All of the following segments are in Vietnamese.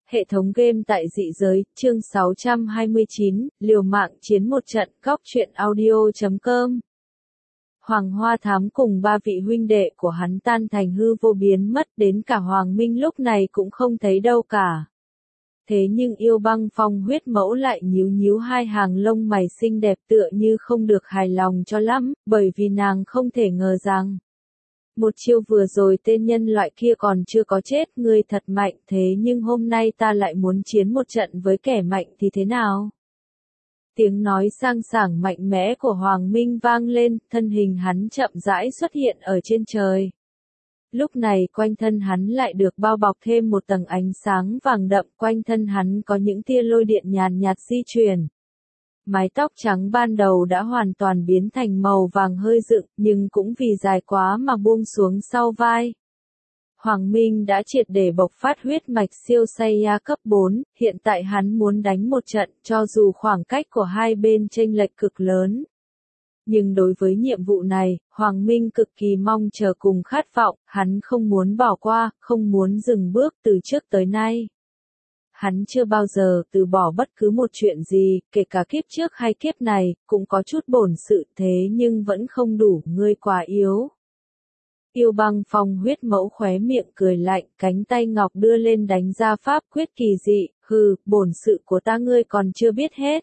Hệ thống game tại dị giới, chương 629, liều mạng chiến một trận, góc truyện audio.com. Hoàng Hoa Thám cùng ba vị huynh đệ của hắn tan thành hư vô biến mất, đến cả Hoàng Minh lúc này cũng không thấy đâu cả. Thế nhưng Yêu Băng Phong huyết mẫu lại nhíu nhíu hai hàng lông mày xinh đẹp tựa như không được hài lòng cho lắm, bởi vì nàng không thể ngờ rằng một chiêu vừa rồi tên nhân loại kia còn chưa có chết, ngươi thật mạnh, thế nhưng hôm nay ta lại muốn chiến một trận với kẻ mạnh thì thế nào? Tiếng nói sang sảng mạnh mẽ của Hoàng Minh vang lên, thân hình hắn chậm rãi xuất hiện ở trên trời. Lúc này quanh thân hắn lại được bao bọc thêm một tầng ánh sáng vàng đậm, quanh thân hắn có những tia lôi điện nhàn nhạt di chuyển. Mái tóc trắng ban đầu đã hoàn toàn biến thành màu vàng hơi rực, nhưng cũng vì dài quá mà buông xuống sau vai. Hoàng Minh đã triệt để bộc phát huyết mạch siêu Saiya cấp 4, hiện tại hắn muốn đánh một trận, cho dù khoảng cách của hai bên chênh lệch cực lớn. Nhưng đối với nhiệm vụ này, Hoàng Minh cực kỳ mong chờ cùng khát vọng, hắn không muốn bỏ qua, không muốn dừng bước từ trước tới nay. Hắn chưa bao giờ từ bỏ bất cứ một chuyện gì, kể cả kiếp trước hay kiếp này, cũng có chút bổn sự thế nhưng vẫn không đủ, ngươi quá yếu. Yêu Băng Phong huyết mẫu khóe miệng cười lạnh, cánh tay ngọc đưa lên đánh ra pháp quyết kỳ dị, hừ, bổn sự của ta ngươi còn chưa biết hết.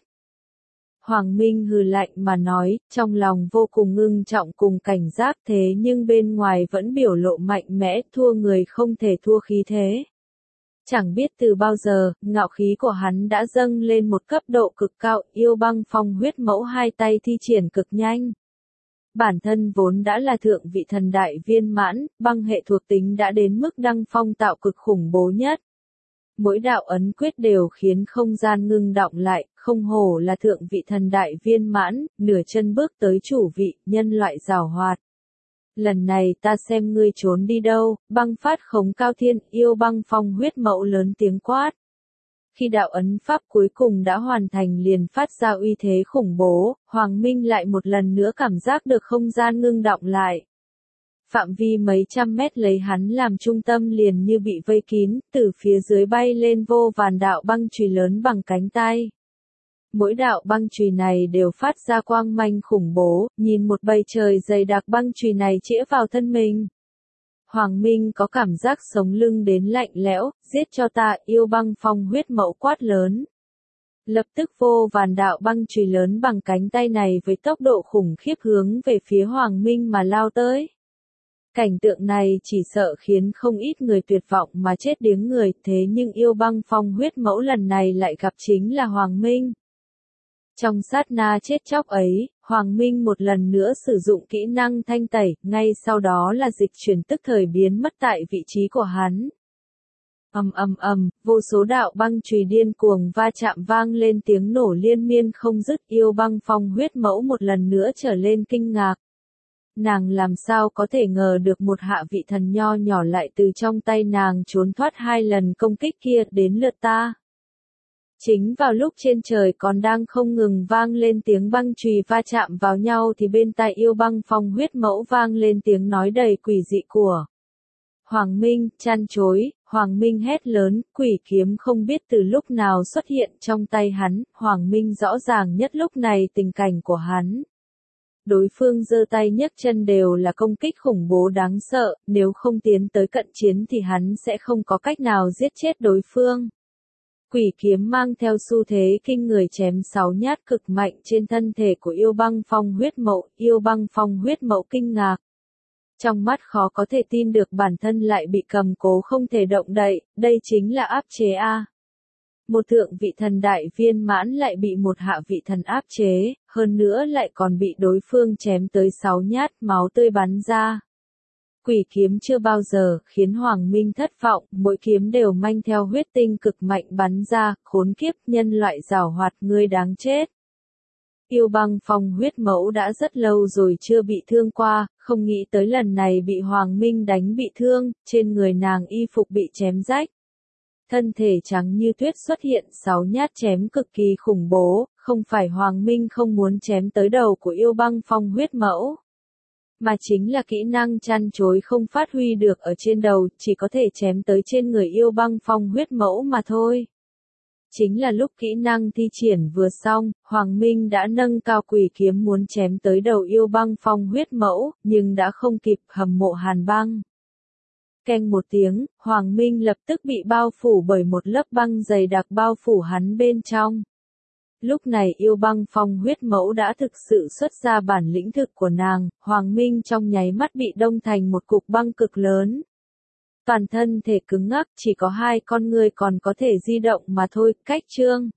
Hoàng Minh hừ lạnh mà nói, trong lòng vô cùng ngưng trọng cùng cảnh giác thế nhưng bên ngoài vẫn biểu lộ mạnh mẽ, thua người không thể thua khí thế. Chẳng biết từ bao giờ, ngạo khí của hắn đã dâng lên một cấp độ cực cao, Yêu Băng Phong huyết mẫu hai tay thi triển cực nhanh. Bản thân vốn đã là thượng vị thần đại viên mãn, băng hệ thuộc tính đã đến mức đăng phong tạo cực khủng bố nhất. Mỗi đạo ấn quyết đều khiến không gian ngưng đọng lại, không hổ là thượng vị thần đại viên mãn, nửa chân bước tới chủ vị, nhân loại giàu hoạt. Lần này ta xem ngươi trốn đi đâu, băng phát khống cao thiên, Yêu Băng Phong huyết mẫu lớn tiếng quát. Khi đạo ấn pháp cuối cùng đã hoàn thành liền phát ra uy thế khủng bố, Hoàng Minh lại một lần nữa cảm giác được không gian ngưng đọng lại. Phạm vi mấy trăm mét lấy hắn làm trung tâm liền như bị vây kín, từ phía dưới bay lên vô vàn đạo băng chùy lớn bằng cánh tay. Mỗi đạo băng chùy này đều phát ra quang manh khủng bố, nhìn một bầy trời dày đặc băng chùy này chĩa vào thân mình. Hoàng Minh có cảm giác sống lưng đến lạnh lẽo, giết cho ta, Yêu Băng Phong huyết mẫu quát lớn. Lập tức vô vàn đạo băng chùy lớn bằng cánh tay này với tốc độ khủng khiếp hướng về phía Hoàng Minh mà lao tới. Cảnh tượng này chỉ sợ khiến không ít người tuyệt vọng mà chết điếng người, thế nhưng Yêu Băng Phong huyết mẫu lần này lại gặp chính là Hoàng Minh. Trong sát na chết chóc ấy, Hoàng Minh một lần nữa sử dụng kỹ năng thanh tẩy, ngay sau đó là dịch chuyển tức thời biến mất tại vị trí của hắn. Vô số đạo băng chùy điên cuồng va chạm vang lên tiếng nổ liên miên không dứt, Yêu Băng Phong huyết mẫu một lần nữa trở lên kinh ngạc. Nàng làm sao có thể ngờ được một hạ vị thần nho nhỏ lại từ trong tay nàng trốn thoát hai lần công kích kia, đến lượt ta. Chính vào lúc trên trời còn đang không ngừng vang lên tiếng băng chùy va chạm vào nhau thì bên tai Yêu Băng Phong huyết mẫu vang lên tiếng nói đầy quỷ dị của Hoàng Minh, chăn chối, Hoàng Minh hét lớn, quỷ kiếm không biết từ lúc nào xuất hiện trong tay hắn, Hoàng Minh rõ ràng nhất lúc này tình cảnh của hắn. Đối phương giơ tay nhấc chân đều là công kích khủng bố đáng sợ, nếu không tiến tới cận chiến thì hắn sẽ không có cách nào giết chết đối phương. Quỷ kiếm mang theo xu thế kinh người chém 6 nhát cực mạnh trên thân thể của Yêu Băng Phong huyết mẫu, Yêu Băng Phong huyết mẫu kinh ngạc. Trong mắt khó có thể tin được bản thân lại bị cầm cố không thể động đậy, đây chính là áp chế a. Một thượng vị thần đại viên mãn lại bị một hạ vị thần áp chế, hơn nữa lại còn bị đối phương chém tới 6 nhát, máu tươi bắn ra. Quỷ kiếm chưa bao giờ khiến Hoàng Minh thất vọng, mỗi kiếm đều mang theo huyết tinh cực mạnh bắn ra, khốn kiếp, nhân loại giàu hoạt, ngươi đáng chết. Yêu Băng Phong huyết mẫu đã rất lâu rồi chưa bị thương qua, không nghĩ tới lần này bị Hoàng Minh đánh bị thương, trên người nàng y phục bị chém rách. Thân thể trắng như tuyết xuất hiện 6 nhát chém cực kỳ khủng bố, không phải Hoàng Minh không muốn chém tới đầu của Yêu Băng Phong huyết mẫu. Mà chính là kỹ năng chăn chối không phát huy được ở trên đầu, chỉ có thể chém tới trên người yêu băng phong huyết mẫu mà thôi. Chính là lúc kỹ năng thi triển vừa xong, Hoàng Minh đã nâng cao quỷ kiếm muốn chém tới đầu yêu băng phong huyết mẫu, nhưng đã không kịp hầm mộ hàn băng. Keng một tiếng, Hoàng Minh lập tức bị bao phủ bởi một lớp băng dày đặc bao phủ hắn bên trong. Lúc này yêu băng phong huyết mẫu đã thực sự xuất ra bản lĩnh thực của nàng, Hoàng Minh trong nháy mắt bị đông thành một cục băng cực lớn. Toàn thân thể cứng ngắc, chỉ có hai con ngươi còn có thể di động mà thôi, cách chương.